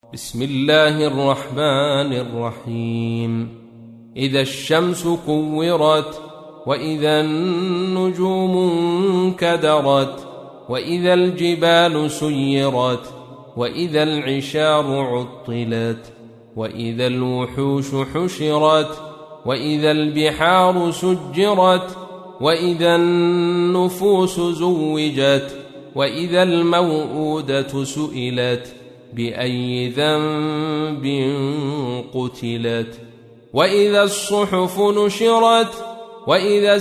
بسم الله الرحمن الرحيم. إذا الشمس كورت، وإذا النجوم انكدرت، وإذا الجبال سيرت، وإذا العشار عطلت، وإذا الوحوش حشرت، وإذا البحار سجرت، وإذا النفوس زوجت، وإذا الموءودة سئلت بأي ذنب قتلت، وإذا الصحف نشرت، وإذا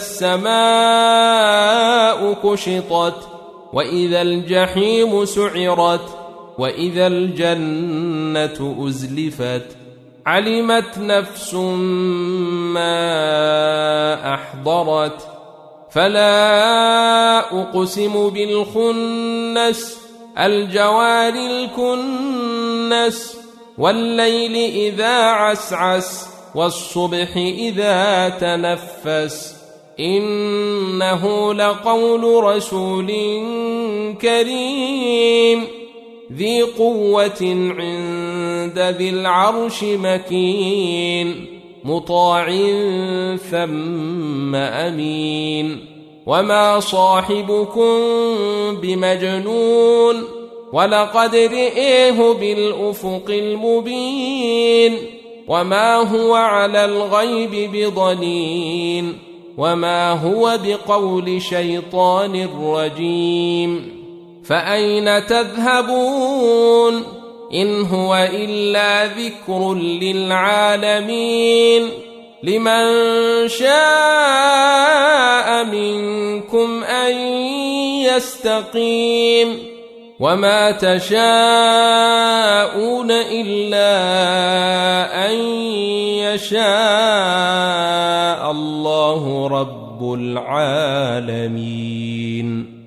السماء كشطت، وإذا الجحيم سعرت، وإذا الجنة أزلفت. علمت نفس ما أحضرت. فلا أقسم بالخنس، الجوار الكنس، والليل إذا عسعس، والصبح إذا تنفس. إنه لقول رسول كريم ذي قوة عند ذي العرش مكين، مطاع ثم أمين. وما صاحبكم بمجنون، ولقد رئيه بالأفق المبين. وما هو على الغيب بضنين، وما هو بقول شيطان رجيم. فأين تذهبون؟ إن هو إلا ذكر للعالمين. لمن شاء منكم أن يستقيم. وما تشاءون إلا أن يشاء الله رب العالمين.